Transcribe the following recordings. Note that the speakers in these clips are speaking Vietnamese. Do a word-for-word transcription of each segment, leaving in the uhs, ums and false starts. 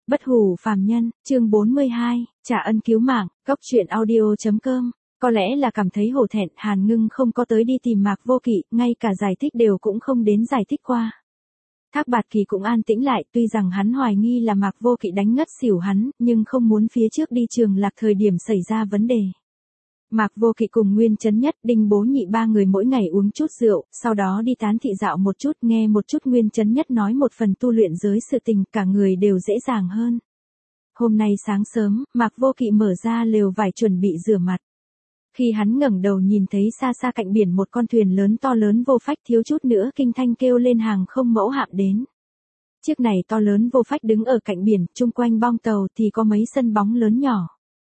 Bất hủ phàm nhân, chương bốn mươi hai, trả ân cứu mạng, góc truyện audio chấm com. Có lẽ là cảm thấy hổ thẹn, Hàn Ngưng không có tới đi tìm Mạc Vô Kỵ, ngay cả giải thích đều cũng không đến giải thích qua. Thác Bạt Kỳ cũng an tĩnh lại, tuy rằng hắn hoài nghi là Mạc Vô Kỵ đánh ngất xỉu hắn, nhưng không muốn phía trước đi Trường Lạc thời điểm xảy ra vấn đề. Mạc Vô Kỵ cùng Nguyên Chấn Nhất, Đinh Bố Nhị ba người mỗi ngày uống chút rượu, sau đó đi tán thị dạo một chút, nghe một chút Nguyên Chấn Nhất nói một phần tu luyện giới sự tình, cả người đều dễ dàng hơn. Hôm nay sáng sớm, Mạc Vô Kỵ mở ra lều vải chuẩn bị rửa mặt. Khi hắn ngẩng đầu nhìn thấy xa xa cạnh biển một con thuyền lớn to lớn vô phách, thiếu chút nữa kinh thanh kêu lên hàng không mẫu hạm đến. Chiếc này to lớn vô phách đứng ở cạnh biển, chung quanh bong tàu thì có mấy sân bóng lớn nhỏ.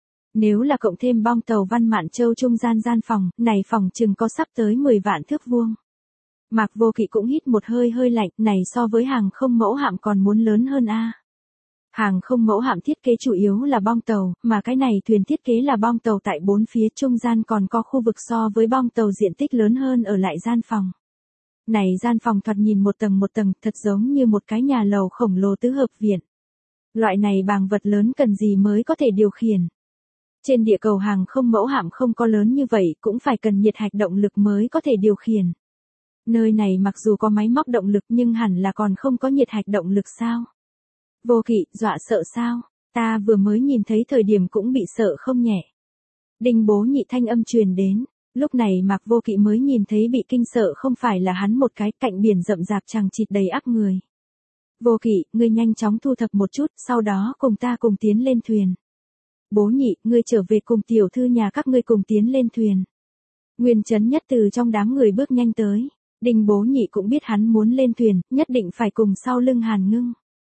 Nếu là cộng thêm bong tàu Văn Mạn Châu trung gian gian phòng, này phòng chừng có sắp tới mười vạn thước vuông. Mạc Vô Kỵ cũng hít một hơi hơi lạnh, này so với hàng không mẫu hạm còn muốn lớn hơn a. Hàng không mẫu hạm thiết kế chủ yếu là bong tàu, mà cái này thuyền thiết kế là bong tàu tại bốn phía trung gian còn có khu vực so với bong tàu diện tích lớn hơn ở lại gian phòng. Này gian phòng thoạt nhìn một tầng một tầng, thật giống như một cái nhà lầu khổng lồ tứ hợp viện. Loại này bàng vật lớn cần gì mới có thể điều khiển. Trên địa cầu hàng không mẫu hạm không có lớn như vậy, cũng phải cần nhiệt hạch động lực mới có thể điều khiển. Nơi này mặc dù có máy móc động lực nhưng hẳn là còn không có nhiệt hạch động lực sao? Vô Kỵ, dọa sợ sao? Ta vừa mới nhìn thấy thời điểm cũng bị sợ không nhẹ. Đinh Bố Nhị thanh âm truyền đến, lúc này Mạc Vô Kỵ mới nhìn thấy bị kinh sợ không phải là hắn một cái, cạnh biển rậm rạp chằng chịt đầy ắp người. Vô Kỵ, ngươi nhanh chóng thu thập một chút, sau đó cùng ta cùng tiến lên thuyền. Bố Nhị, ngươi trở về cùng tiểu thư nhà các ngươi cùng tiến lên thuyền. Nguyên Chấn Nhất từ trong đám người bước nhanh tới. Đinh Bố Nhị cũng biết hắn muốn lên thuyền, nhất định phải cùng sau lưng Hàn Ngưng.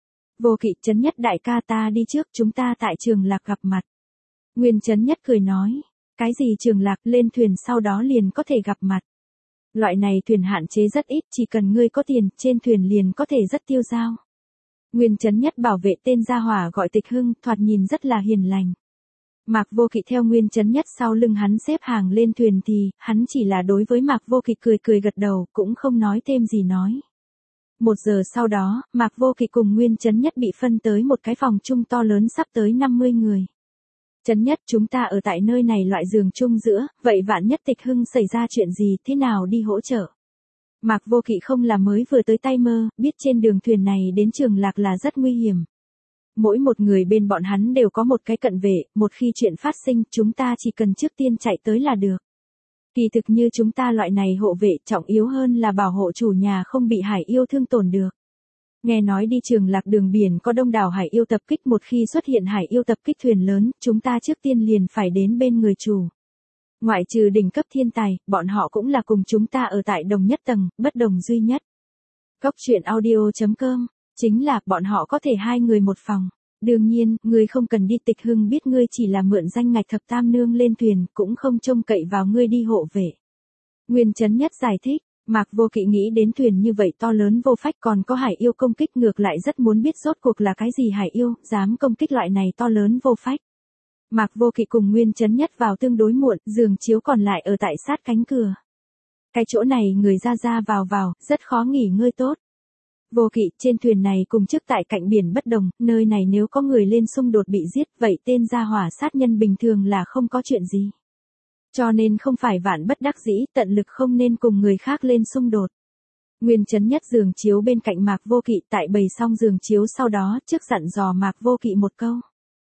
Vô Kỵ, Chấn Nhất đại ca ta đi trước, chúng ta tại Trường Lạc gặp mặt. Nguyên Chấn Nhất cười nói, cái gì Trường Lạc, lên thuyền sau đó liền có thể gặp mặt. Loại này thuyền hạn chế rất ít, chỉ cần ngươi có tiền, trên thuyền liền có thể rất tiêu dao. Nguyên Chấn Nhất bảo vệ tên gia hỏa gọi Tịch Hưng, thoạt nhìn rất là hiền lành. Mạc Vô Kỵ theo Nguyên Chấn Nhất sau lưng hắn xếp hàng lên thuyền thì, hắn chỉ là đối với Mạc Vô Kỵ cười cười gật đầu, cũng không nói thêm gì nói. Một giờ sau đó, Mạc Vô Kỵ cùng Nguyên Chấn Nhất bị phân tới một cái phòng chung to lớn sắp tới năm mươi người. Chấn Nhất, chúng ta ở tại nơi này loại giường chung giữa, vậy vạn nhất Tịch Hưng xảy ra chuyện gì, thế nào đi hỗ trợ? Mạc Vô Kỵ không là mới vừa tới tay mơ, biết trên đường thuyền này đến Trường Lạc là rất nguy hiểm. Mỗi một người bên bọn hắn đều có một cái cận vệ, một khi chuyện phát sinh, chúng ta chỉ cần trước tiên chạy tới là được. Kỳ thực như chúng ta loại này hộ vệ, trọng yếu hơn là bảo hộ chủ nhà không bị hải yêu thương tổn được. Nghe nói đi Trường Lạc đường biển có đông đảo hải yêu tập kích, một khi xuất hiện hải yêu tập kích thuyền lớn, chúng ta trước tiên liền phải đến bên người chủ. Ngoại trừ đỉnh cấp thiên tài, bọn họ cũng là cùng chúng ta ở tại đồng nhất tầng, bất đồng duy nhất. Góc truyện audio chấm com, chính là bọn họ có thể hai người một phòng. Đương nhiên, ngươi không cần đi. Tịch Hưng biết ngươi chỉ là mượn danh ngạch thập tam nương lên thuyền, cũng không trông cậy vào ngươi đi hộ vệ. Nguyên Chấn Nhất giải thích, Mạc Vô Kỵ nghĩ đến thuyền như vậy to lớn vô phách còn có hải yêu công kích, ngược lại rất muốn biết rốt cuộc là cái gì hải yêu, dám công kích loại này to lớn vô phách. Mạc Vô Kỵ cùng Nguyên Chấn Nhất vào tương đối muộn, giường chiếu còn lại ở tại sát cánh cửa. Cái chỗ này người ra ra vào vào, rất khó nghỉ ngơi tốt. Vô Kỵ, trên thuyền này cùng trước tại cạnh biển bất đồng, nơi này nếu có người lên xung đột bị giết, vậy tên gia hỏa sát nhân bình thường là không có chuyện gì. Cho nên không phải vạn bất đắc dĩ, tận lực không nên cùng người khác lên xung đột. Nguyên Chấn Nhất giường chiếu bên cạnh Mạc Vô Kỵ, tại bày xong giường chiếu sau đó, trước dặn dò Mạc Vô Kỵ một câu.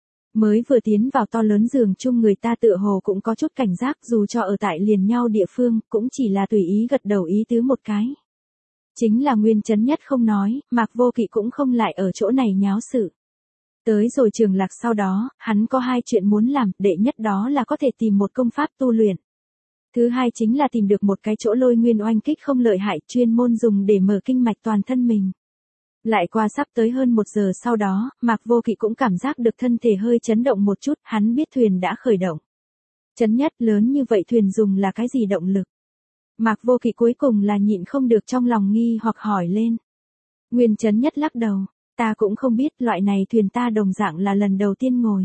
Mới vừa tiến vào to lớn giường chung, người ta tựa hồ cũng có chút cảnh giác, dù cho ở tại liền nhau địa phương, cũng chỉ là tùy ý gật đầu ý tứ một cái. Chính là Nguyên Chấn Nhất không nói, Mạc Vô Kỵ cũng không lại ở chỗ này nháo sự. Tới rồi Trường Lạc sau đó, hắn có hai chuyện muốn làm, đệ nhất đó là có thể tìm một công pháp tu luyện. Thứ hai chính là tìm được một cái chỗ lôi nguyên oanh kích không lợi hại, chuyên môn dùng để mở kinh mạch toàn thân mình. Lại qua sắp tới hơn một giờ sau đó, Mạc Vô Kỵ cũng cảm giác được thân thể hơi chấn động một chút, hắn biết thuyền đã khởi động. Chấn Nhất, lớn như vậy thuyền dùng là cái gì động lực? Mạc Vô Kỵ cuối cùng là nhịn không được trong lòng nghi hoặc hỏi lên. Nguyên Chấn Nhất lắc đầu, ta cũng không biết, loại này thuyền ta đồng dạng là lần đầu tiên ngồi.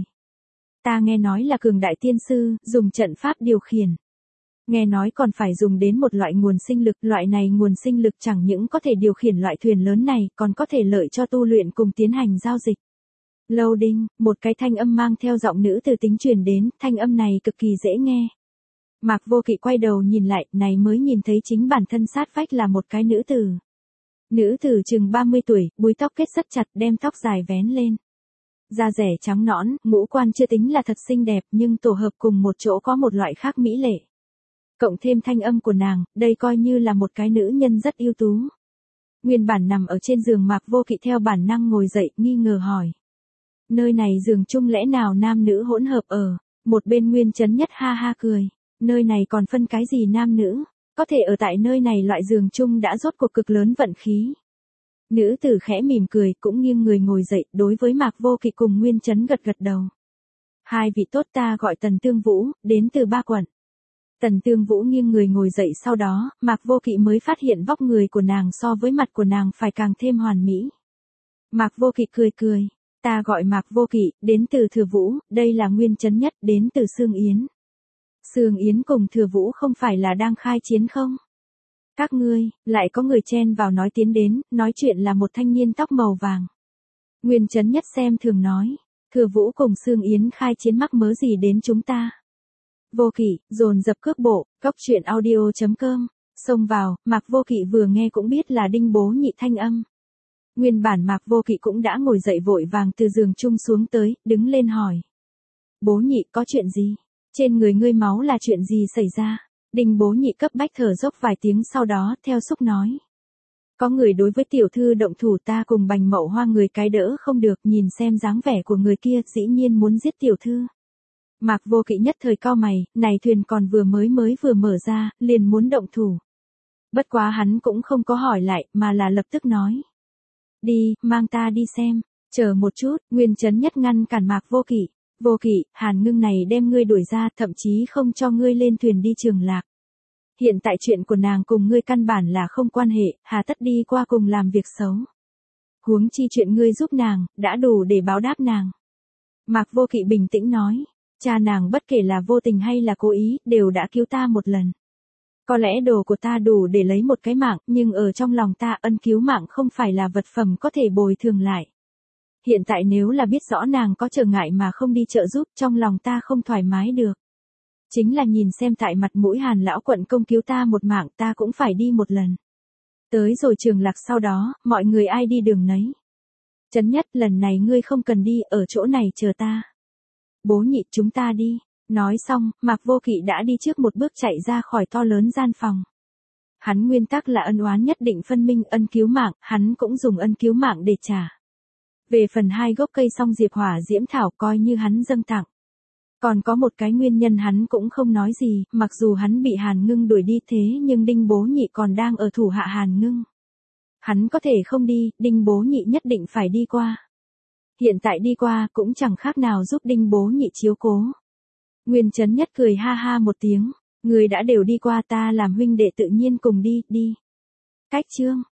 Ta nghe nói là cường đại tiên sư, dùng trận pháp điều khiển. Nghe nói còn phải dùng đến một loại nguồn sinh lực, loại này nguồn sinh lực chẳng những có thể điều khiển loại thuyền lớn này, còn có thể lợi cho tu luyện cùng tiến hành giao dịch. Loading, một cái thanh âm mang theo giọng nữ từ tính truyền đến, thanh âm này cực kỳ dễ nghe. Mạc Vô Kỵ quay đầu nhìn lại, này mới nhìn thấy chính bản thân sát vách là một cái nữ tử. Nữ tử chừng ba mươi tuổi, búi tóc kết rất chặt, đem tóc dài vén lên. Da rẻ trắng nõn, ngũ quan chưa tính là thật xinh đẹp, nhưng tổ hợp cùng một chỗ có một loại khác mỹ lệ. Cộng thêm thanh âm của nàng, đây coi như là một cái nữ nhân rất ưu tú. Nguyên bản nằm ở trên giường Mạc Vô Kỵ theo bản năng ngồi dậy, nghi ngờ hỏi. Nơi này giường chung lẽ nào nam nữ hỗn hợp ở? Một bên Nguyên Chấn Nhất ha ha cười. Nơi này còn phân cái gì nam nữ? Có thể ở tại nơi này loại giường chung đã rốt cuộc cực lớn vận khí. Nữ tử khẽ mỉm cười cũng nghiêng người ngồi dậy, đối với Mạc Vô Kỵ cùng Nguyên Chấn gật gật đầu. Hai vị tốt, ta gọi Tần Tương Vũ, đến từ Ba Quận. Tần Tương Vũ nghiêng người ngồi dậy, sau đó, Mạc Vô Kỵ mới phát hiện vóc người của nàng so với mặt của nàng phải càng thêm hoàn mỹ. Mạc Vô Kỵ cười cười, ta gọi Mạc Vô Kỵ, đến từ Thừa Vũ, đây là Nguyên Chấn Nhất, đến từ Sương Yến. Sương Yến cùng Thừa Vũ không phải là đang khai chiến không? Các ngươi, lại có người chen vào nói tiến đến, nói chuyện là một thanh niên tóc màu vàng. Nguyên Chấn Nhất xem thường nói, Thừa Vũ cùng Sương Yến khai chiến mắc mớ gì đến chúng ta. Vô Kỵ, dồn dập cước bộ, cốc truyện audio chấm com, xông vào, Mạc Vô Kỵ vừa nghe cũng biết là Đinh Bố Nhị thanh âm. Nguyên bản Mạc Vô Kỵ cũng đã ngồi dậy vội vàng từ giường chung xuống tới, đứng lên hỏi. Bố Nhị, có chuyện gì? Trên người ngươi máu là chuyện gì xảy ra? Đinh Bố Nhị cấp bách thở dốc vài tiếng, sau đó, theo xúc nói. Có người đối với tiểu thư động thủ, ta cùng Bành Mậu Hoa người cái đỡ không được, nhìn xem dáng vẻ của người kia, dĩ nhiên muốn giết tiểu thư. Mạc Vô Kỵ nhất thời cau mày, này thuyền còn vừa mới mới vừa mở ra, liền muốn động thủ. Bất quá hắn cũng không có hỏi lại, mà là lập tức nói. Đi, mang ta đi xem, chờ một chút, Nguyên Chấn Nhất ngăn cản Mạc Vô Kỵ. Vô Kỵ, Hàn Ngưng này đem ngươi đuổi ra, thậm chí không cho ngươi lên thuyền đi Trường Lạc. Hiện tại chuyện của nàng cùng ngươi căn bản là không quan hệ, hà tất đi qua cùng làm việc xấu. Huống chi chuyện ngươi giúp nàng, đã đủ để báo đáp nàng. Mạc Vô Kỵ bình tĩnh nói, cha nàng bất kể là vô tình hay là cố ý, đều đã cứu ta một lần. Có lẽ đồ của ta đủ để lấy một cái mạng, nhưng ở trong lòng ta ân cứu mạng không phải là vật phẩm có thể bồi thường lại. Hiện tại nếu là biết rõ nàng có trở ngại mà không đi trợ giúp, trong lòng ta không thoải mái được. Chính là nhìn xem tại mặt mũi Hàn lão quận công cứu ta một mạng, ta cũng phải đi một lần. Tới rồi Trường Lạc sau đó, mọi người ai đi đường nấy. Chấn Nhất, lần này ngươi không cần đi, ở chỗ này chờ ta. Bố Nhị, chúng ta đi. Nói xong, Mạc Vô Kỵ đã đi trước một bước chạy ra khỏi to lớn gian phòng. Hắn nguyên tắc là ân oán nhất định phân minh, ân cứu mạng, hắn cũng dùng ân cứu mạng để trả. Về phần hai gốc cây song diệp hỏa diễm thảo coi như hắn dâng tặng. Còn có một cái nguyên nhân hắn cũng không nói gì, mặc dù hắn bị Hàn Ngưng đuổi đi thế nhưng Đinh Bố Nhị còn đang ở thủ hạ Hàn Ngưng. Hắn có thể không đi, Đinh Bố Nhị nhất định phải đi qua. Hiện tại đi qua cũng chẳng khác nào giúp Đinh Bố Nhị chiếu cố. Nguyên Chấn Nhất cười ha ha một tiếng, người đã đều đi qua, ta làm huynh đệ tự nhiên cùng đi, đi. Cách chương